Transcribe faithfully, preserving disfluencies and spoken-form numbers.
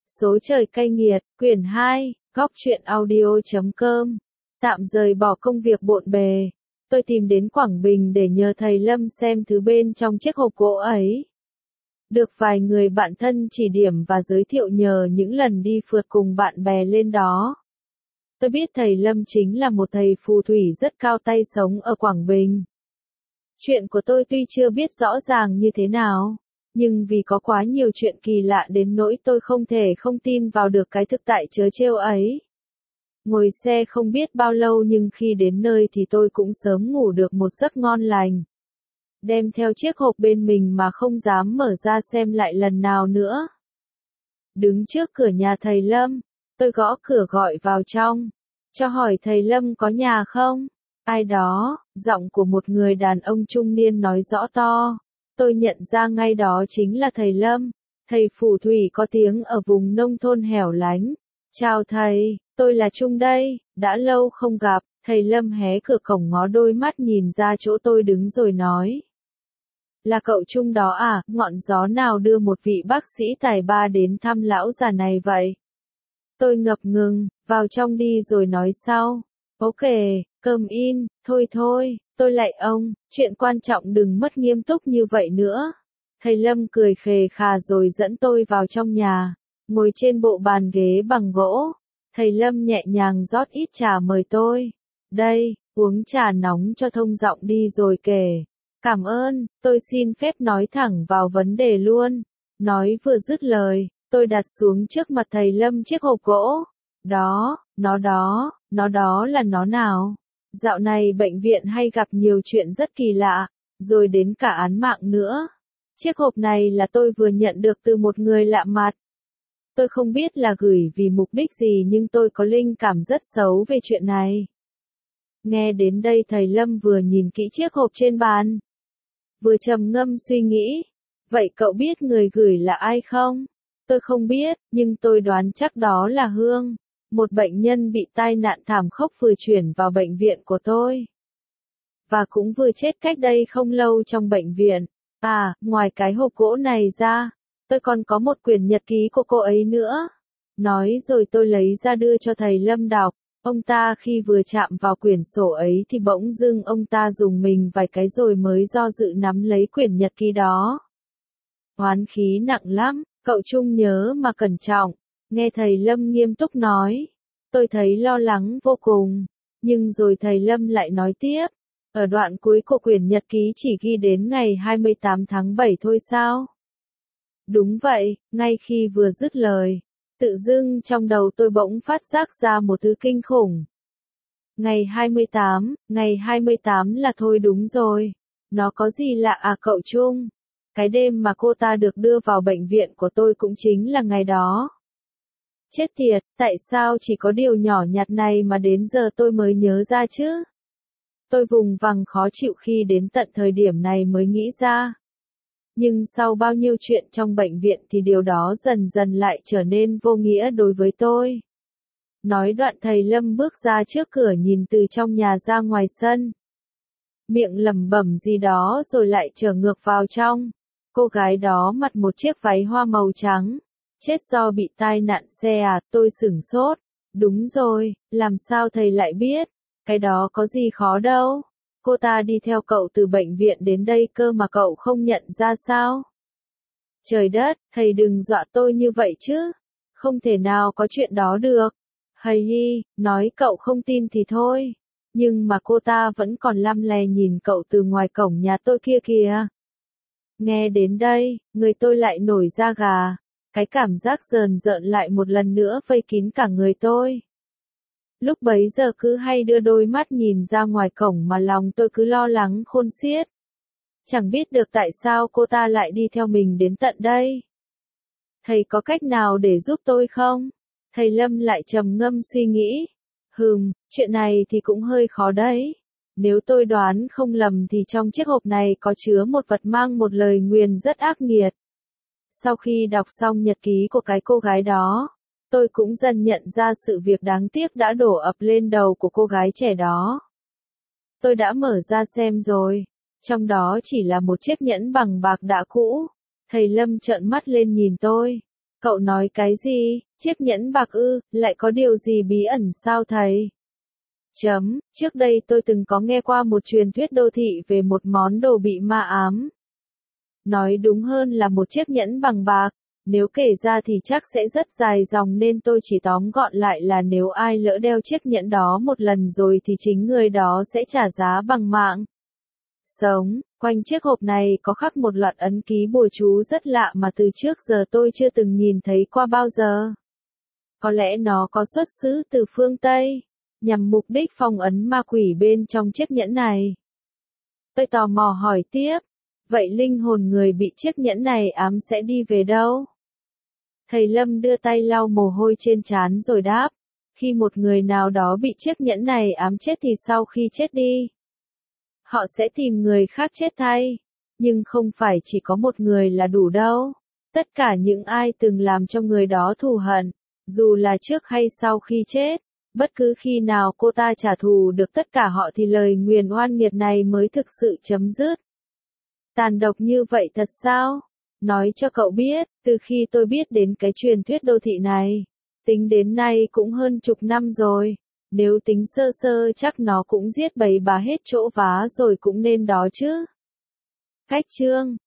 Số trời cay nghiệt, quyển hai, góc truyện audio chấm com. Tạm rời bỏ công việc bộn bề, tôi tìm đến Quảng Bình để nhờ thầy Lâm xem thứ bên trong chiếc hộp gỗ ấy. Được vài người bạn thân chỉ điểm và giới thiệu nhờ những lần đi phượt cùng bạn bè lên đó. Tôi biết thầy Lâm chính là một thầy phù thủy rất cao tay sống ở Quảng Bình. Chuyện của tôi tuy chưa biết rõ ràng như thế nào, nhưng vì có quá nhiều chuyện kỳ lạ đến nỗi tôi không thể không tin vào được cái thực tại trớ trêu ấy. Ngồi xe không biết bao lâu nhưng khi đến nơi thì tôi cũng sớm ngủ được một giấc ngon lành. Đem theo chiếc hộp bên mình mà không dám mở ra xem lại lần nào nữa. Đứng trước cửa nhà thầy Lâm, tôi gõ cửa gọi vào trong, cho hỏi thầy Lâm có nhà không? Ai đó, giọng của một người đàn ông trung niên nói rõ to. Tôi nhận ra ngay đó chính là thầy Lâm, thầy phù thủy có tiếng ở vùng nông thôn hẻo lánh. Chào thầy, tôi là Trung đây, đã lâu không gặp. Thầy Lâm hé cửa cổng ngó đôi mắt nhìn ra chỗ tôi đứng rồi nói. Là cậu Trung đó à, ngọn gió nào đưa một vị bác sĩ tài ba đến thăm lão già này vậy? Tôi ngập ngừng, vào trong đi rồi nói sau. Ok, cầm in, thôi thôi, tôi lạy ông, chuyện quan trọng đừng mất nghiêm túc như vậy nữa. Thầy Lâm cười khề khà rồi dẫn tôi vào trong nhà, ngồi trên bộ bàn ghế bằng gỗ. Thầy Lâm nhẹ nhàng rót ít trà mời tôi. Đây, uống trà nóng cho thông giọng đi rồi kể. Cảm ơn, tôi xin phép nói thẳng vào vấn đề luôn. Nói vừa dứt lời, tôi đặt xuống trước mặt thầy Lâm chiếc hộp gỗ. Đó, nó đó, nó đó là nó nào? Dạo này bệnh viện hay gặp nhiều chuyện rất kỳ lạ, rồi đến cả án mạng nữa. Chiếc hộp này là tôi vừa nhận được từ một người lạ mặt. Tôi không biết là gửi vì mục đích gì nhưng tôi có linh cảm rất xấu về chuyện này. Nghe đến đây thầy Lâm vừa nhìn kỹ chiếc hộp trên bàn, vừa trầm ngâm suy nghĩ. Vậy cậu biết người gửi là ai không? Tôi không biết, nhưng tôi đoán chắc đó là Hương, một bệnh nhân bị tai nạn thảm khốc vừa chuyển vào bệnh viện của tôi. Và cũng vừa chết cách đây không lâu trong bệnh viện. À, ngoài cái hộp gỗ này ra, tôi còn có một quyển nhật ký của cô ấy nữa. Nói rồi tôi lấy ra đưa cho thầy Lâm đọc. Ông ta khi vừa chạm vào quyển sổ ấy thì bỗng dưng ông ta dùng mình vài cái rồi mới do dự nắm lấy quyển nhật ký đó. Oán khí nặng lắm, cậu Trung nhớ mà cẩn trọng. Nghe thầy Lâm nghiêm túc nói, tôi thấy lo lắng vô cùng. Nhưng rồi thầy Lâm lại nói tiếp, ở đoạn cuối của quyển nhật ký chỉ ghi đến ngày hai mươi tám tháng bảy thôi sao? Đúng vậy, ngay khi vừa dứt lời, tự dưng trong đầu tôi bỗng phát giác ra một thứ kinh khủng. Ngày hai mươi tám, ngày hai mươi tám là thôi đúng rồi. Nó có gì lạ à cậu Trung? Cái đêm mà cô ta được đưa vào bệnh viện của tôi cũng chính là ngày đó. Chết tiệt, tại sao chỉ có điều nhỏ nhặt này mà đến giờ tôi mới nhớ ra chứ? Tôi vùng vằng khó chịu khi đến tận thời điểm này mới nghĩ ra. Nhưng sau bao nhiêu chuyện trong bệnh viện thì điều đó dần dần lại trở nên vô nghĩa đối với tôi. Nói đoạn thầy Lâm bước ra trước cửa nhìn từ trong nhà ra ngoài sân. Miệng lẩm bẩm gì đó rồi lại trở ngược vào trong. Cô gái đó mặc một chiếc váy hoa màu trắng. Chết do bị tai nạn xe à, tôi sửng sốt. Đúng rồi, làm sao thầy lại biết? Cái đó có gì khó đâu. Cô ta đi theo cậu từ bệnh viện đến đây cơ mà cậu không nhận ra sao? Trời đất, thầy đừng dọa tôi như vậy chứ. Không thể nào có chuyện đó được. Hầy y, nói cậu không tin thì thôi. Nhưng mà cô ta vẫn còn lăm le nhìn cậu từ ngoài cổng nhà tôi kia kìa. Nghe đến đây, người tôi lại nổi da gà. Cái cảm giác rờn rợn lại một lần nữa vây kín cả người tôi. Lúc bấy giờ cứ hay đưa đôi mắt nhìn ra ngoài cổng mà lòng tôi cứ lo lắng khôn xiết. Chẳng biết được tại sao cô ta lại đi theo mình đến tận đây. Thầy có cách nào để giúp tôi không? Thầy Lâm lại trầm ngâm suy nghĩ. Hừm, chuyện này thì cũng hơi khó đấy. Nếu tôi đoán không lầm thì trong chiếc hộp này có chứa một vật mang một lời nguyền rất ác nghiệt. Sau khi đọc xong nhật ký của cái cô gái đó, tôi cũng dần nhận ra sự việc đáng tiếc đã đổ ập lên đầu của cô gái trẻ đó. Tôi đã mở ra xem rồi. Trong đó chỉ là một chiếc nhẫn bằng bạc đã cũ. Thầy Lâm trợn mắt lên nhìn tôi. Cậu nói cái gì? Chiếc nhẫn bạc ư, lại có điều gì bí ẩn sao thầy? Chấm, trước đây tôi từng có nghe qua một truyền thuyết đô thị về một món đồ bị ma ám. Nói đúng hơn là một chiếc nhẫn bằng bạc. Nếu kể ra thì chắc sẽ rất dài dòng nên tôi chỉ tóm gọn lại là nếu ai lỡ đeo chiếc nhẫn đó một lần rồi thì chính người đó sẽ trả giá bằng mạng sống. Quanh chiếc hộp này có khắc một loạt ấn ký bùa chú rất lạ mà từ trước giờ tôi chưa từng nhìn thấy qua bao giờ. Có lẽ nó có xuất xứ từ phương Tây, nhằm mục đích phong ấn ma quỷ bên trong chiếc nhẫn này. Tôi tò mò hỏi tiếp, vậy linh hồn người bị chiếc nhẫn này ám sẽ đi về đâu? Thầy Lâm đưa tay lau mồ hôi trên trán rồi đáp, khi một người nào đó bị chiếc nhẫn này ám chết thì sau khi chết đi, họ sẽ tìm người khác chết thay. Nhưng không phải chỉ có một người là đủ đâu. Tất cả những ai từng làm cho người đó thù hận, dù là trước hay sau khi chết, bất cứ khi nào cô ta trả thù được tất cả họ thì lời nguyền oan nghiệt này mới thực sự chấm dứt. Tàn độc như vậy thật sao? Nói cho cậu biết, từ khi tôi biết đến cái truyền thuyết đô thị này, tính đến nay cũng hơn chục năm rồi. Nếu tính sơ sơ chắc nó cũng giết bầy bà hết chỗ vá rồi cũng nên đó chứ. Cách chương